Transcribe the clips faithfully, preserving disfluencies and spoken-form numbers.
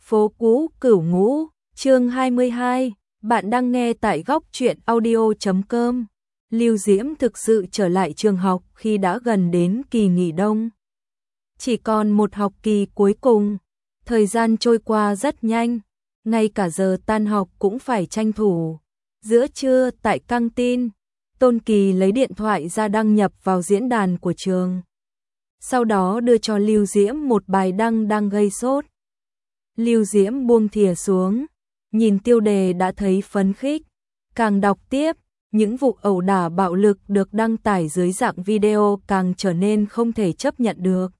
Phố cũ Cửu Ngũ, chương hai mươi hai, bạn đang nghe tại góc truyện audio chấm com. Lưu Diễm thực sự trở lại trường học khi đã gần đến kỳ nghỉ đông. Chỉ còn một học kỳ cuối cùng, thời gian trôi qua rất nhanh, ngay cả giờ tan học cũng phải tranh thủ. Giữa trưa tại căng tin, Tôn Kỳ lấy điện thoại ra đăng nhập vào diễn đàn của trường. Sau đó đưa cho Lưu Diễm một bài đăng đang gây sốt. Lưu Diễm buông thìa xuống, nhìn tiêu đề đã thấy phấn khích, càng đọc tiếp, những vụ ẩu đả bạo lực được đăng tải dưới dạng video càng trở nên không thể chấp nhận được.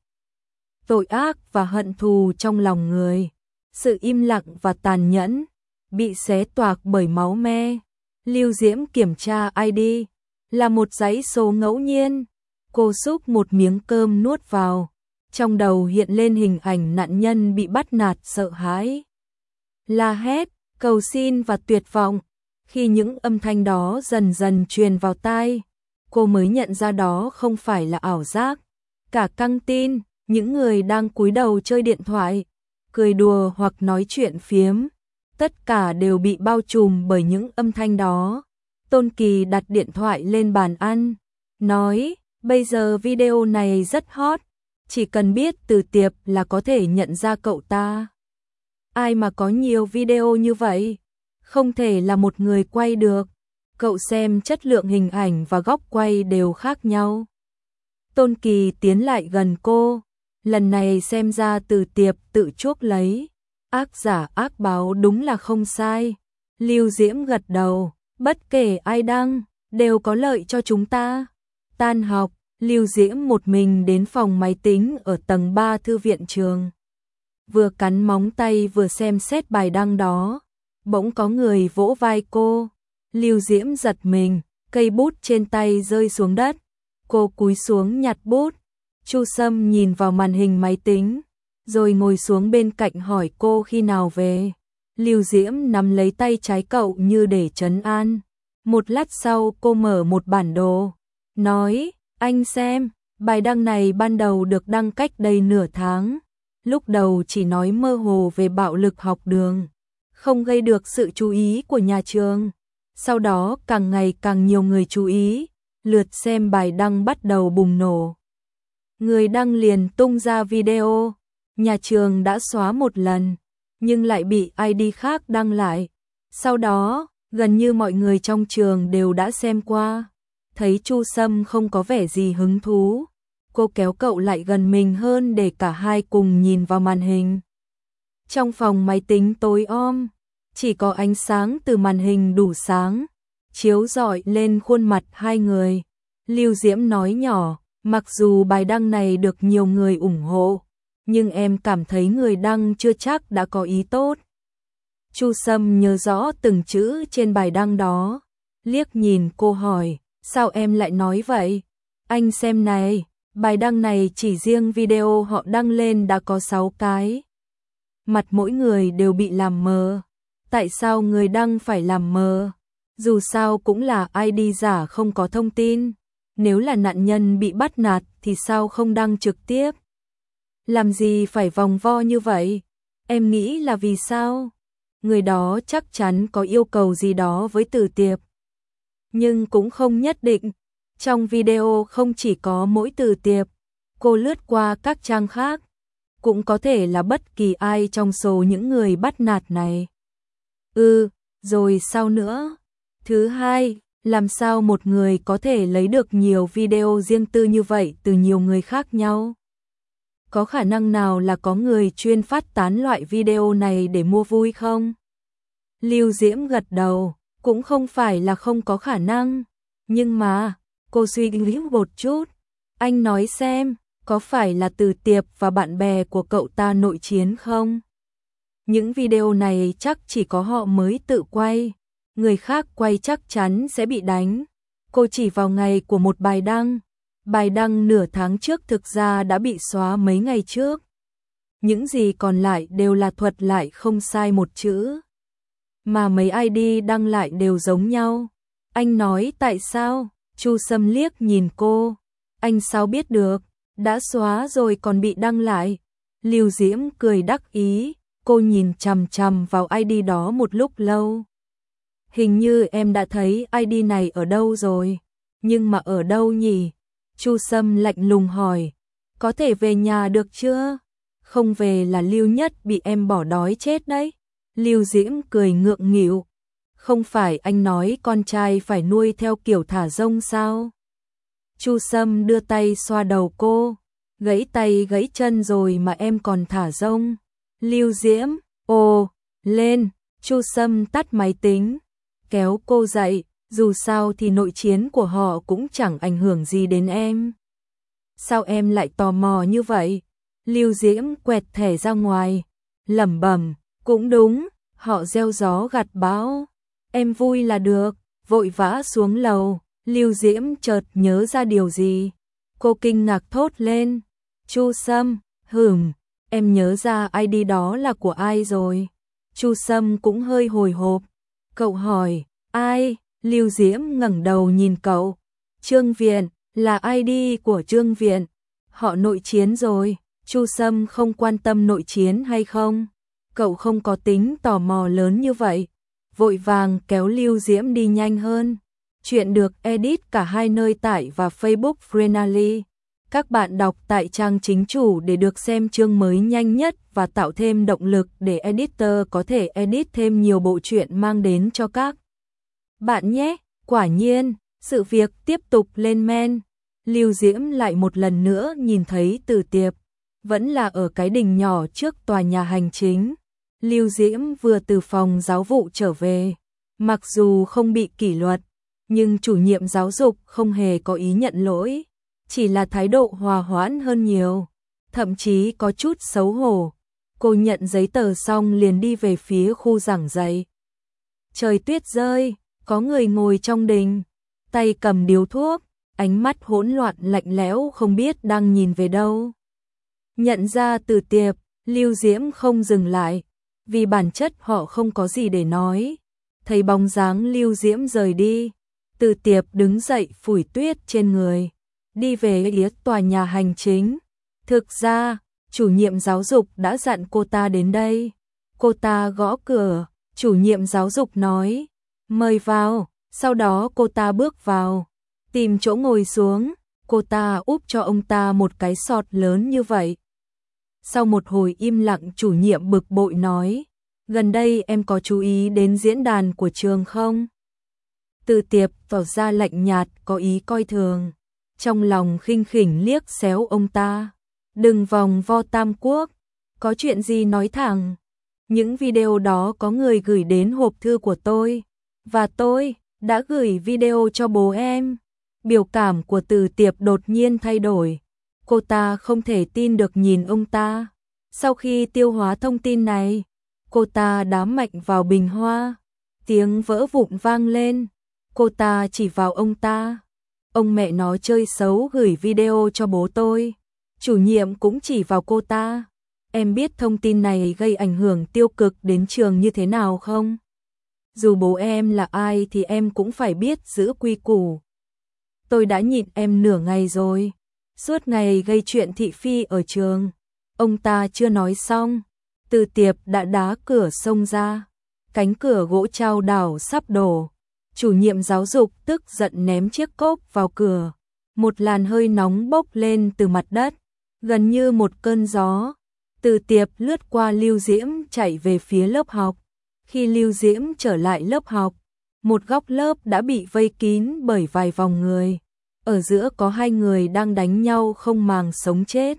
Tội ác và hận thù trong lòng người, sự im lặng và tàn nhẫn, bị xé toạc bởi máu me. Lưu Diễm kiểm tra i đê, là một dãy số ngẫu nhiên. Cô xúc một miếng cơm nuốt vào, trong đầu hiện lên hình ảnh nạn nhân bị bắt nạt sợ hãi, la hét, cầu xin và tuyệt vọng. Khi những âm thanh đó dần dần truyền vào tai, cô mới nhận ra đó không phải là ảo giác. Cả căng tin, những người đang cúi đầu chơi điện thoại, cười đùa hoặc nói chuyện phiếm, tất cả đều bị bao trùm bởi những âm thanh đó. Tôn Kỳ đặt điện thoại lên bàn ăn, nói, bây giờ video này rất hot, chỉ cần biết Từ Tiệp là có thể nhận ra cậu ta. Ai mà có nhiều video như vậy? Không thể là một người quay được. Cậu xem chất lượng hình ảnh và góc quay đều khác nhau. Tôn Kỳ tiến lại gần cô, lần này xem ra Từ Tiệp tự chuốc lấy. Ác giả ác báo đúng là không sai. Lưu Diễm gật đầu, bất kể ai đăng, đều có lợi cho chúng ta. Tan học, Lưu Diễm một mình đến phòng máy tính ở tầng ba thư viện trường. Vừa cắn móng tay vừa xem xét bài đăng đó, bỗng có người vỗ vai cô. Lưu Diễm giật mình, cây bút trên tay rơi xuống đất. Cô cúi xuống nhặt bút. Chu Sâm nhìn vào màn hình máy tính, rồi ngồi xuống bên cạnh hỏi cô khi nào về. Lưu Diễm nắm lấy tay trái cậu như để trấn an. Một lát sau cô mở một bản đồ, nói, anh xem, bài đăng này ban đầu được đăng cách đây nửa tháng. Lúc đầu chỉ nói mơ hồ về bạo lực học đường, không gây được sự chú ý của nhà trường. Sau đó càng ngày càng nhiều người chú ý, lượt xem bài đăng bắt đầu bùng nổ. Người đăng liền tung ra video, nhà trường đã xóa một lần, nhưng lại bị i đê khác đăng lại. Sau đó, gần như mọi người trong trường đều đã xem qua. Thấy Chu Sâm không có vẻ gì hứng thú, cô kéo cậu lại gần mình hơn để cả hai cùng nhìn vào màn hình. Trong phòng máy tính tối om, chỉ có ánh sáng từ màn hình đủ sáng, chiếu rọi lên khuôn mặt hai người. Lưu Diễm nói nhỏ, mặc dù bài đăng này được nhiều người ủng hộ, nhưng em cảm thấy người đăng chưa chắc đã có ý tốt. Chu Sâm nhớ rõ từng chữ trên bài đăng đó, liếc nhìn cô hỏi, sao em lại nói vậy? Anh xem này, bài đăng này chỉ riêng video họ đăng lên đã có sáu cái. Mặt mỗi người đều bị làm mờ. Tại sao người đăng phải làm mờ? Dù sao cũng là i đê giả không có thông tin. Nếu là nạn nhân bị bắt nạt thì sao không đăng trực tiếp? Làm gì phải vòng vo như vậy? Em nghĩ là vì sao? Người đó chắc chắn có yêu cầu gì đó với Từ Tiệp. Nhưng cũng không nhất định. Trong video không chỉ có mỗi Từ Tiệp. Cô lướt qua các trang khác, cũng có thể là bất kỳ ai trong số những người bắt nạt này. Ừ, rồi sao nữa? Thứ hai, làm sao một người có thể lấy được nhiều video riêng tư như vậy từ nhiều người khác nhau? Có khả năng nào là có người chuyên phát tán loại video này để mua vui không? Lưu Diễm gật đầu, cũng không phải là không có khả năng. Nhưng mà, cô suy nghĩ một chút. Anh nói xem, có phải là Từ Tiệp và bạn bè của cậu ta nội chiến không? Những video này chắc chỉ có họ mới tự quay. Người khác quay chắc chắn sẽ bị đánh. Cô chỉ vào ngày của một bài đăng. Bài đăng nửa tháng trước thực ra đã bị xóa mấy ngày trước. Những gì còn lại đều là thuật lại không sai một chữ. Mà mấy i đê đăng lại đều giống nhau. Anh nói tại sao? Chu Sâm liếc nhìn cô. Anh sao biết được? Đã xóa rồi còn bị đăng lại. Lưu Diễm cười đắc ý. Cô nhìn chằm chằm vào i đê đó một lúc lâu. Hình như em đã thấy i đê này ở đâu rồi. Nhưng mà ở đâu nhỉ? Chu Sâm lạnh lùng hỏi. Có thể về nhà được chưa? Không về là Lưu Nhất bị em bỏ đói chết đấy. Lưu Diễm cười ngượng nghịu. Không phải anh nói con trai phải nuôi theo kiểu thả rông sao? Chu Sâm đưa tay xoa đầu cô. Gãy tay gãy chân rồi mà em còn thả rông. Lưu Diễm, ồ, lên. Chu Sâm tắt máy tính, kéo cô dậy. Dù sao thì nội chiến của họ cũng chẳng ảnh hưởng gì đến em. Sao em lại tò mò như vậy? Lưu Diễm quẹt thẻ ra ngoài, lẩm bẩm, cũng đúng, họ gieo gió gặt bão. Em vui là được, vội vã xuống lầu. Lưu Diễm chợt nhớ ra điều gì. Cô kinh ngạc thốt lên. Chu Sâm, hửm, em nhớ ra i đê đó là của ai rồi? Chu Sâm cũng hơi hồi hộp. Cậu hỏi, ai? Lưu Diễm ngẩng đầu nhìn cậu. Trương Viện, là i đê của Trương Viện. Họ nội chiến rồi. Chu Sâm không quan tâm nội chiến hay không. Cậu không có tính tò mò lớn như vậy. Vội vàng kéo Lưu Diễm đi nhanh hơn. Chuyện được edit cả hai nơi tải và Facebook Freenally. Các bạn đọc tại trang chính chủ để được xem chương mới nhanh nhất và tạo thêm động lực để editor có thể edit thêm nhiều bộ truyện mang đến cho các bạn nhé. Quả nhiên, sự việc tiếp tục lên men. Lưu Diễm lại một lần nữa nhìn thấy Từ Tiệp, vẫn là ở cái đình nhỏ trước tòa nhà hành chính. Lưu Diễm vừa từ phòng giáo vụ trở về, mặc dù không bị kỷ luật, nhưng chủ nhiệm giáo dục không hề có ý nhận lỗi, chỉ là thái độ hòa hoãn hơn nhiều, thậm chí có chút xấu hổ. Cô nhận giấy tờ xong liền đi về phía khu giảng dạy. Trời tuyết rơi, có người ngồi trong đình, tay cầm điếu thuốc, ánh mắt hỗn loạn lạnh lẽo không biết đang nhìn về đâu. Nhận ra Từ Tiệp, Lưu Diễm không dừng lại, vì bản chất họ không có gì để nói. Thấy bóng dáng Lưu Diễm rời đi, Từ Tiệp đứng dậy phủi tuyết trên người, đi về phía tòa nhà hành chính. Thực ra, chủ nhiệm giáo dục đã dặn cô ta đến đây. Cô ta gõ cửa, chủ nhiệm giáo dục nói, mời vào, sau đó cô ta bước vào, tìm chỗ ngồi xuống, cô ta úp cho ông ta một cái sọt lớn như vậy. Sau một hồi im lặng, chủ nhiệm bực bội nói, gần đây em có chú ý đến diễn đàn của trường không? Từ Tiệp tỏ ra lạnh nhạt, có ý coi thường, trong lòng khinh khỉnh liếc xéo ông ta. Đừng vòng vo tam quốc, có chuyện gì nói thẳng. Những video đó có người gửi đến hộp thư của tôi, và tôi đã gửi video cho bố em. Biểu cảm của Từ Tiệp đột nhiên thay đổi. Cô ta không thể tin được nhìn ông ta. Sau khi tiêu hóa thông tin này, cô ta đám mạnh vào bình hoa. Tiếng vỡ vụn vang lên. Cô ta chỉ vào ông ta. Ông mẹ nó chơi xấu gửi video cho bố tôi. Chủ nhiệm cũng chỉ vào cô ta. Em biết thông tin này gây ảnh hưởng tiêu cực đến trường như thế nào không? Dù bố em là ai thì em cũng phải biết giữ quy củ. Tôi đã nhịn em nửa ngày rồi. Suốt ngày gây chuyện thị phi ở trường. Ông ta chưa nói xong, Từ Tiệp đã đá cửa xông ra. Cánh cửa gỗ chao đảo sắp đổ. Chủ nhiệm giáo dục tức giận ném chiếc cốc vào cửa. Một làn hơi nóng bốc lên từ mặt đất, gần như một cơn gió. Từ Tiệp lướt qua Lưu Diễm chạy về phía lớp học. Khi Lưu Diễm trở lại lớp học, một góc lớp đã bị vây kín bởi vài vòng người. Ở giữa có hai người đang đánh nhau không màng sống chết.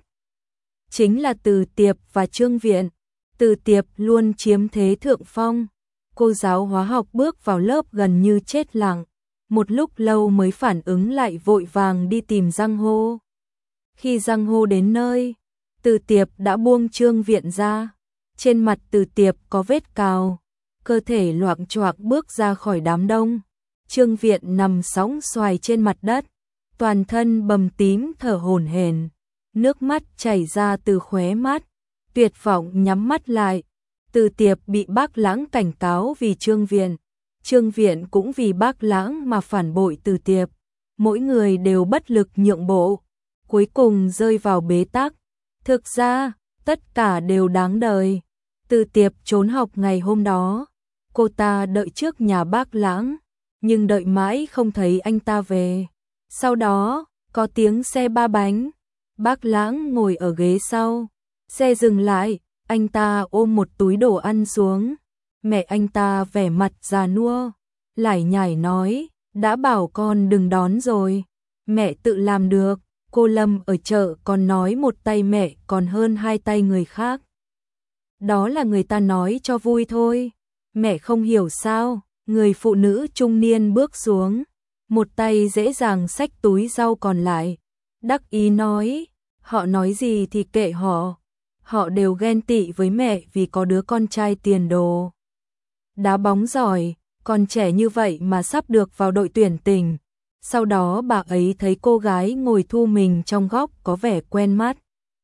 Chính là Từ Tiệp và Trương Viện. Từ Tiệp luôn chiếm thế thượng phong. Cô giáo hóa học bước vào lớp gần như chết lặng. Một lúc lâu mới phản ứng lại, vội vàng đi tìm Giang Hô. Khi Giang Hô đến nơi, Từ Tiệp đã buông Trương Viện ra. Trên mặt Từ Tiệp có vết cào, cơ thể loạng choạng bước ra khỏi đám đông. Trương Viện nằm sóng xoài trên mặt đất, toàn thân bầm tím thở hổn hển, nước mắt chảy ra từ khóe mắt, tuyệt vọng nhắm mắt lại. Từ Tiệp bị Bác Lãng cảnh cáo vì Trương Viện, Trương Viện cũng vì Bác Lãng mà phản bội Từ Tiệp. Mỗi người đều bất lực nhượng bộ, cuối cùng rơi vào bế tắc. Thực ra, tất cả đều đáng đời. Từ Tiệp trốn học ngày hôm đó, cô ta đợi trước nhà bác Lãng, nhưng đợi mãi không thấy anh ta về. Sau đó, có tiếng xe ba bánh, bác Lãng ngồi ở ghế sau, xe dừng lại, anh ta ôm một túi đồ ăn xuống. Mẹ anh ta vẻ mặt già nua, lải nhải nói, đã bảo con đừng đón rồi, mẹ tự làm được. Cô Lâm ở chợ còn nói một tay mẹ còn hơn hai tay người khác. Đó là người ta nói cho vui thôi, mẹ không hiểu sao. Người phụ nữ trung niên bước xuống, một tay dễ dàng xách túi rau còn lại, đắc ý nói, họ nói gì thì kệ họ, họ đều ghen tị với mẹ vì có đứa con trai tiền đồ. Đá bóng giỏi, còn trẻ như vậy mà sắp được vào đội tuyển tỉnh. Sau đó bà ấy thấy cô gái ngồi thu mình trong góc có vẻ quen mắt.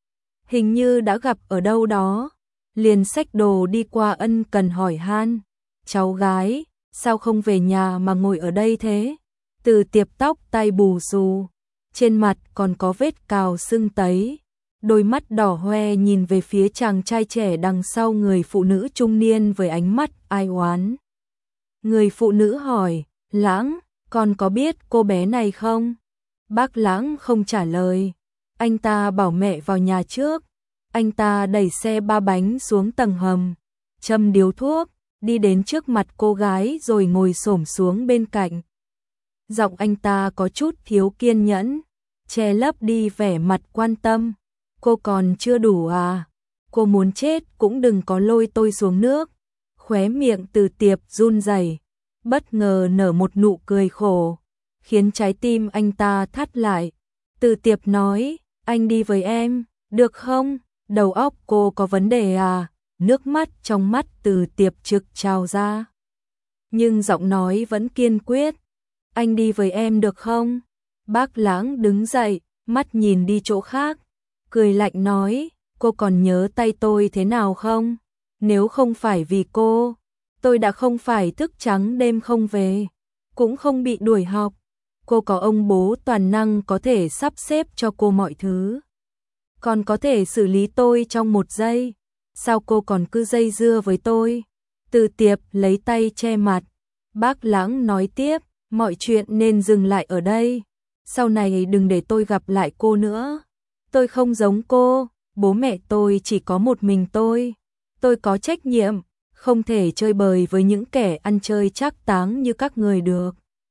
Hình như đã gặp ở đâu đó, liền xách đồ đi qua ân cần hỏi han, cháu gái, sao không về nhà mà ngồi ở đây thế? Từ Tiệp tóc tai bù xù, trên mặt còn có vết cào sưng tấy, đôi mắt đỏ hoe nhìn về phía chàng trai trẻ đằng sau người phụ nữ trung niên với ánh mắt ai oán. Người phụ nữ hỏi, Lãng, con có biết cô bé này không? Bác Lãng không trả lời, anh ta bảo mẹ vào nhà trước. Anh ta đẩy xe ba bánh xuống tầng hầm, châm điếu thuốc, đi đến trước mặt cô gái rồi ngồi xổm xuống bên cạnh. Giọng anh ta có chút thiếu kiên nhẫn, che lấp đi vẻ mặt quan tâm. Cô còn chưa đủ à? Cô muốn chết cũng đừng có lôi tôi xuống nước. Khóe miệng Từ Tiệp run rẩy, bất ngờ nở một nụ cười khổ, khiến trái tim anh ta thắt lại. Từ Tiệp nói, anh đi với em, được không? Đầu óc cô có vấn đề à? Nước mắt trong mắt Từ Tiệp trực trào ra. Nhưng giọng nói vẫn kiên quyết. Anh đi với em được không? Bác Lãng đứng dậy, mắt nhìn đi chỗ khác, cười lạnh nói, cô còn nhớ tay tôi thế nào không? Nếu không phải vì cô, tôi đã không phải thức trắng đêm không về, cũng không bị đuổi học. Cô có ông bố toàn năng có thể sắp xếp cho cô mọi thứ, còn có thể xử lý tôi trong một giây. Sao cô còn cứ dây dưa với tôi? Từ Tiệp lấy tay che mặt. Bác Lãng nói tiếp, mọi chuyện nên dừng lại ở đây. Sau này đừng để tôi gặp lại cô nữa. Tôi không giống cô, bố mẹ tôi chỉ có một mình tôi. Tôi có trách nhiệm, không thể chơi bời với những kẻ ăn chơi trác táng như các người được.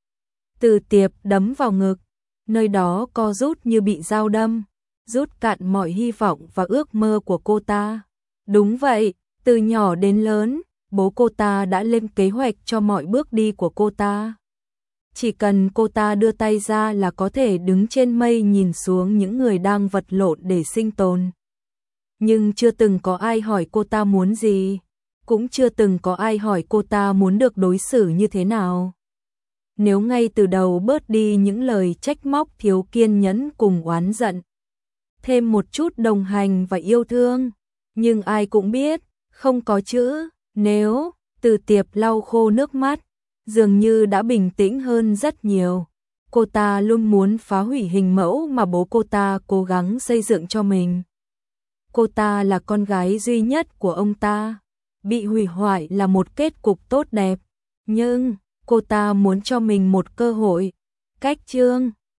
Từ Tiệp đấm vào ngực, nơi đó co rút như bị dao đâm, rút cạn mọi hy vọng và ước mơ của cô ta. Đúng vậy, từ nhỏ đến lớn, bố cô ta đã lên kế hoạch cho mọi bước đi của cô ta. Chỉ cần cô ta đưa tay ra là có thể đứng trên mây nhìn xuống những người đang vật lộn để sinh tồn. Nhưng chưa từng có ai hỏi cô ta muốn gì, cũng chưa từng có ai hỏi cô ta muốn được đối xử như thế nào. Nếu ngay từ đầu bớt đi những lời trách móc thiếu kiên nhẫn cùng oán giận, thêm một chút đồng hành và yêu thương, nhưng ai cũng biết, không có chữ nếu. Từ Tiệp lau khô nước mắt, dường như đã bình tĩnh hơn rất nhiều. Cô ta luôn muốn phá hủy hình mẫu mà bố cô ta cố gắng xây dựng cho mình. Cô ta là con gái duy nhất của ông ta, bị hủy hoại là một kết cục tốt đẹp, nhưng cô ta muốn cho mình một cơ hội. Cách chương